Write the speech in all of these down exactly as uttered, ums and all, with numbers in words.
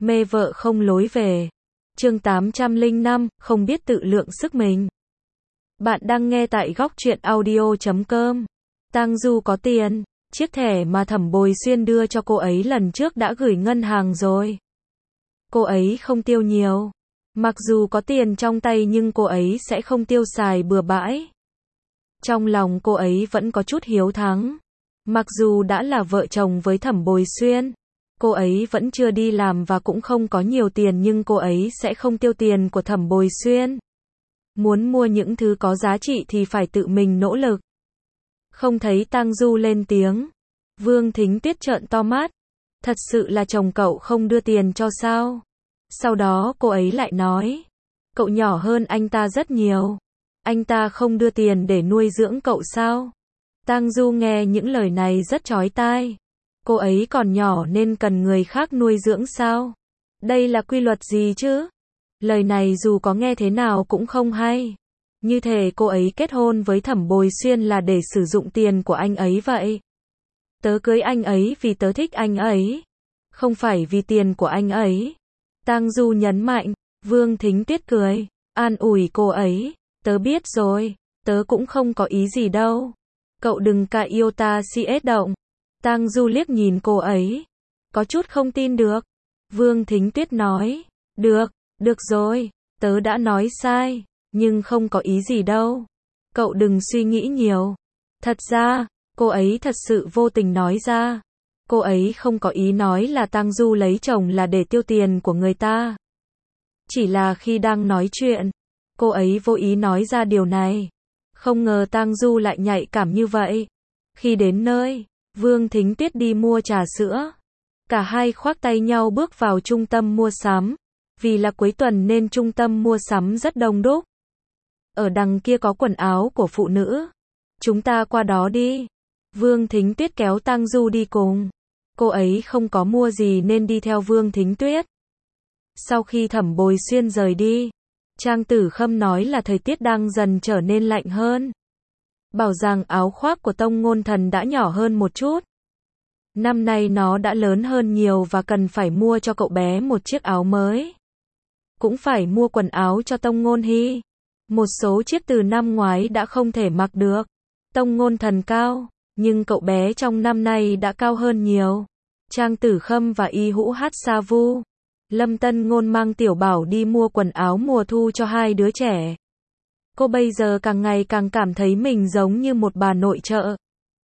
Mê vợ không lối về. Chương tám trăm lẻ năm, không biết tự lượng sức mình. Bạn đang nghe tại góc truyện audio chấm com. Tang Du có tiền, chiếc thẻ mà Thẩm Bồi Xuyên đưa cho cô ấy lần trước đã gửi ngân hàng rồi. Cô ấy không tiêu nhiều. Mặc dù có tiền trong tay nhưng cô ấy sẽ không tiêu xài bừa bãi. Trong lòng cô ấy vẫn có chút hiếu thắng. Mặc dù đã là vợ chồng với Thẩm Bồi Xuyên, cô ấy vẫn chưa đi làm và cũng không có nhiều tiền nhưng cô ấy sẽ không tiêu tiền của Thẩm Bồi Xuyên. Muốn mua những thứ có giá trị thì phải tự mình nỗ lực. Không thấy Tang Du lên tiếng. Vương Thính Tuyết trợn to mắt. Thật sự là chồng cậu không đưa tiền cho sao? Sau đó cô ấy lại nói. Cậu nhỏ hơn anh ta rất nhiều. Anh ta không đưa tiền để nuôi dưỡng cậu sao? Tang Du nghe những lời này rất chói tai. Cô ấy còn nhỏ nên cần người khác nuôi dưỡng sao? Đây là quy luật gì chứ? Lời này dù có nghe thế nào cũng không hay. Như thể cô ấy kết hôn với Thẩm Bồi Xuyên là để sử dụng tiền của anh ấy vậy. Tớ cưới anh ấy vì tớ thích anh ấy, không phải vì tiền của anh ấy. Tang Du nhấn mạnh. Vương Thính Tuyết cười, an ủi cô ấy. Tớ biết rồi, tớ cũng không có ý gì đâu. Cậu đừng cãi yêu ta si ết động. Tang Du liếc nhìn cô ấy, có chút không tin được. Vương Thính Tuyết nói, được, được rồi, tớ đã nói sai, nhưng không có ý gì đâu. Cậu đừng suy nghĩ nhiều. Thật ra, cô ấy thật sự vô tình nói ra. Cô ấy không có ý nói là Tang Du lấy chồng là để tiêu tiền của người ta. Chỉ là khi đang nói chuyện, cô ấy vô ý nói ra điều này. Không ngờ Tang Du lại nhạy cảm như vậy. Khi đến nơi, Vương Thính Tuyết đi mua trà sữa. Cả hai khoác tay nhau bước vào trung tâm mua sắm. Vì là cuối tuần nên trung tâm mua sắm rất đông đúc. Ở đằng kia có quần áo của phụ nữ. Chúng ta qua đó đi. Vương Thính Tuyết kéo Tang Du đi cùng. Cô ấy không có mua gì nên đi theo Vương Thính Tuyết. Sau khi Thẩm Bồi Xuyên rời đi, Trang Tử Khâm nói là thời tiết đang dần trở nên lạnh hơn. Bảo rằng áo khoác của Tông Ngôn Thần đã nhỏ hơn một chút. Năm nay nó đã lớn hơn nhiều và cần phải mua cho cậu bé một chiếc áo mới. Cũng phải mua quần áo cho Tông Ngôn Hy. Một số chiếc từ năm ngoái đã không thể mặc được. Tông Ngôn Thần cao, nhưng cậu bé trong năm nay đã cao hơn nhiều. Trang Tử Khâm và Y Hũ Hát Sa Vu, Lâm Tân Ngôn mang Tiểu Bảo đi mua quần áo mùa thu cho hai đứa trẻ. Cô bây giờ càng ngày càng cảm thấy mình giống như một bà nội trợ.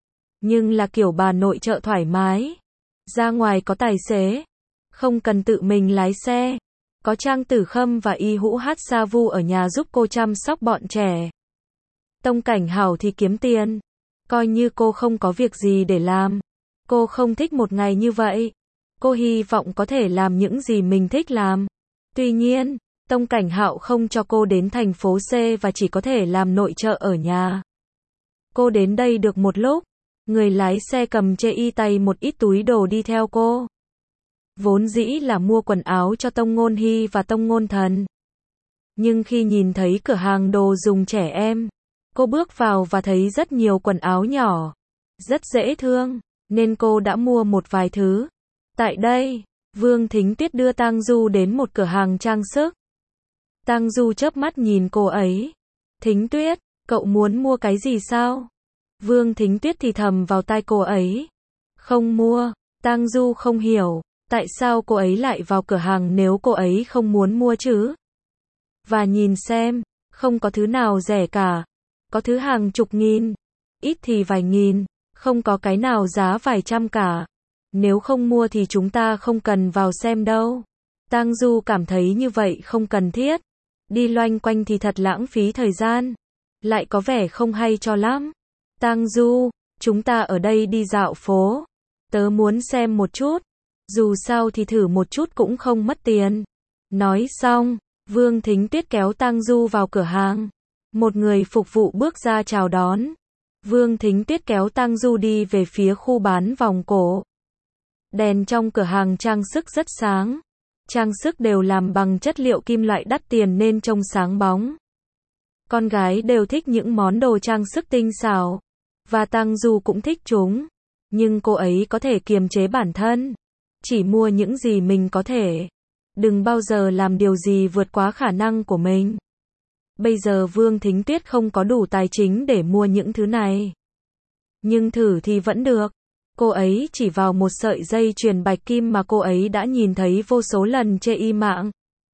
Nhưng là kiểu bà nội trợ thoải mái. Ra ngoài có tài xế. Không cần tự mình lái xe. Có Trang Tử Khâm và Y Hũ Hát Sa Vu ở nhà giúp cô chăm sóc bọn trẻ. Tông Cảnh Hảo thì kiếm tiền. Coi như cô không có việc gì để làm. Cô không thích một ngày như vậy. Cô hy vọng có thể làm những gì mình thích làm. Tuy nhiên, Tông Cảnh Hạo không cho cô đến thành phố C và chỉ có thể làm nội trợ ở nhà. Cô đến đây được một lúc, người lái xe cầm chê y tay một ít túi đồ đi theo cô. Vốn dĩ là mua quần áo cho Tông Ngôn Hy và Tông Ngôn Thần. Nhưng khi nhìn thấy cửa hàng đồ dùng trẻ em, cô bước vào và thấy rất nhiều quần áo nhỏ, rất dễ thương, nên cô đã mua một vài thứ. Tại đây, Vương Thính Tuyết đưa Tang Du đến một cửa hàng trang sức. Tang Du chớp mắt nhìn cô ấy. Thính Tuyết, cậu muốn mua cái gì sao? Vương Thính Tuyết thì thầm vào tai cô ấy. Không mua. Tang Du không hiểu, tại sao cô ấy lại vào cửa hàng nếu cô ấy không muốn mua chứ? Và nhìn xem, không có thứ nào rẻ cả. Có thứ hàng chục nghìn, ít thì vài nghìn, không có cái nào giá vài trăm cả. Nếu không mua thì chúng ta không cần vào xem đâu. Tang Du cảm thấy như vậy không cần thiết. Đi loanh quanh thì thật lãng phí thời gian. Lại có vẻ không hay cho lắm. Tang Du, chúng ta ở đây đi dạo phố. Tớ muốn xem một chút. Dù sao thì thử một chút cũng không mất tiền. Nói xong, Vương Thính Tuyết kéo Tang Du vào cửa hàng. Một người phục vụ bước ra chào đón. Vương Thính Tuyết kéo Tang Du đi về phía khu bán vòng cổ. Đèn trong cửa hàng trang sức rất sáng. Trang sức đều làm bằng chất liệu kim loại đắt tiền nên trông sáng bóng. Con gái đều thích những món đồ trang sức tinh xảo. Và Tang Du cũng thích chúng. Nhưng cô ấy có thể kiềm chế bản thân. Chỉ mua những gì mình có thể. Đừng bao giờ làm điều gì vượt quá khả năng của mình. Bây giờ Vương Thính Tuyết không có đủ tài chính để mua những thứ này. Nhưng thử thì vẫn được. Cô ấy chỉ vào một sợi dây chuyền bạch kim mà cô ấy đã nhìn thấy vô số lần trên y mạng.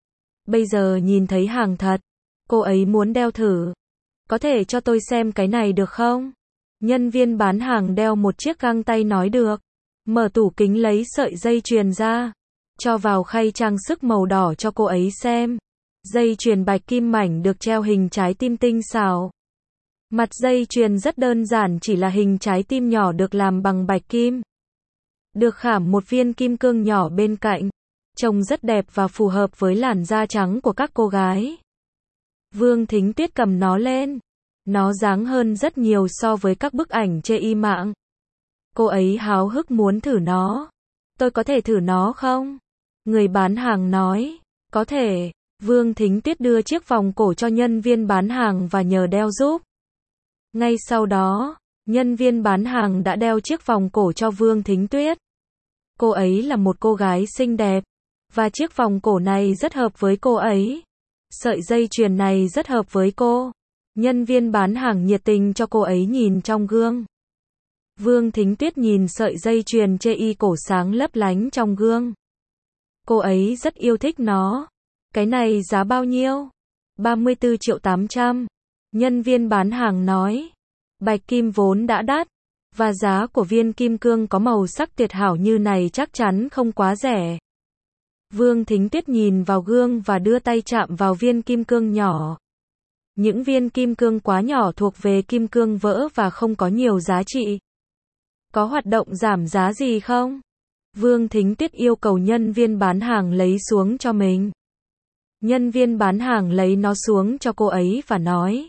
Bây giờ nhìn thấy hàng thật. Cô ấy muốn đeo thử. Có thể cho tôi xem cái này được không? Nhân viên bán hàng đeo một chiếc găng tay nói được. Mở tủ kính lấy sợi dây chuyền ra. Cho vào khay trang sức màu đỏ cho cô ấy xem. Dây chuyền bạch kim mảnh được treo hình trái tim tinh xảo. Mặt dây chuyền rất đơn giản, chỉ là hình trái tim nhỏ được làm bằng bạch kim. Được khảm một viên kim cương nhỏ bên cạnh. Trông rất đẹp và phù hợp với làn da trắng của các cô gái. Vương Thính Tuyết cầm nó lên. Nó dáng hơn rất nhiều so với các bức ảnh trên y mạng. Cô ấy háo hức muốn thử nó. Tôi có thể thử nó không? Người bán hàng nói. Có thể. Vương Thính Tuyết đưa chiếc vòng cổ cho nhân viên bán hàng và nhờ đeo giúp. Ngay sau đó, nhân viên bán hàng đã đeo chiếc vòng cổ cho Vương Thính Tuyết. Cô ấy là một cô gái xinh đẹp. Và chiếc vòng cổ này rất hợp với cô ấy. Sợi dây chuyền này rất hợp với cô. Nhân viên bán hàng nhiệt tình cho cô ấy nhìn trong gương. Vương Thính Tuyết nhìn sợi dây chuyền trên y cổ sáng lấp lánh trong gương. Cô ấy rất yêu thích nó. Cái này giá bao nhiêu? ba mươi tư triệu tám trăm. Nhân viên bán hàng nói. Bạch kim vốn đã đắt. Và giá của viên kim cương có màu sắc tuyệt hảo như này chắc chắn không quá rẻ. Vương Thính Tuyết nhìn vào gương và đưa tay chạm vào viên kim cương nhỏ. Những viên kim cương quá nhỏ thuộc về kim cương vỡ và không có nhiều giá trị. Có hoạt động giảm giá gì không? Vương Thính Tuyết yêu cầu nhân viên bán hàng lấy xuống cho mình. Nhân viên bán hàng lấy nó xuống cho cô ấy và nói.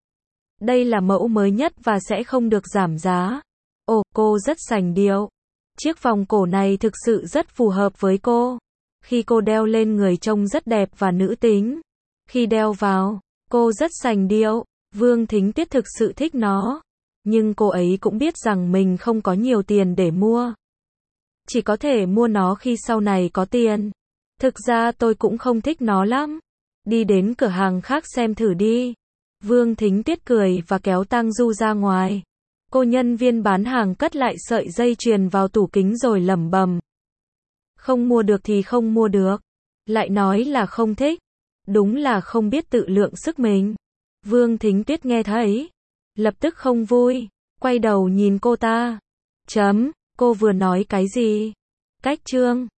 Đây là mẫu mới nhất và sẽ không được giảm giá. Ồ, cô rất sành điệu. Chiếc vòng cổ này thực sự rất phù hợp với cô. Khi cô đeo lên người trông rất đẹp và nữ tính. Khi đeo vào, cô rất sành điệu. Vương Thính Tuyết thực sự thích nó. Nhưng cô ấy cũng biết rằng mình không có nhiều tiền để mua. Chỉ có thể mua nó khi sau này có tiền. Thực ra tôi cũng không thích nó lắm. Đi đến cửa hàng khác xem thử đi. Vương Thính Tuyết cười và kéo Tang Du ra ngoài. Cô nhân viên bán hàng cất lại sợi dây chuyền vào tủ kính rồi lẩm bẩm. Không mua được thì không mua được. Lại nói là không thích. Đúng là không biết tự lượng sức mình. Vương Thính Tuyết nghe thấy. Lập tức không vui. Quay đầu nhìn cô ta. Chấm, cô vừa nói cái gì? Cách chương.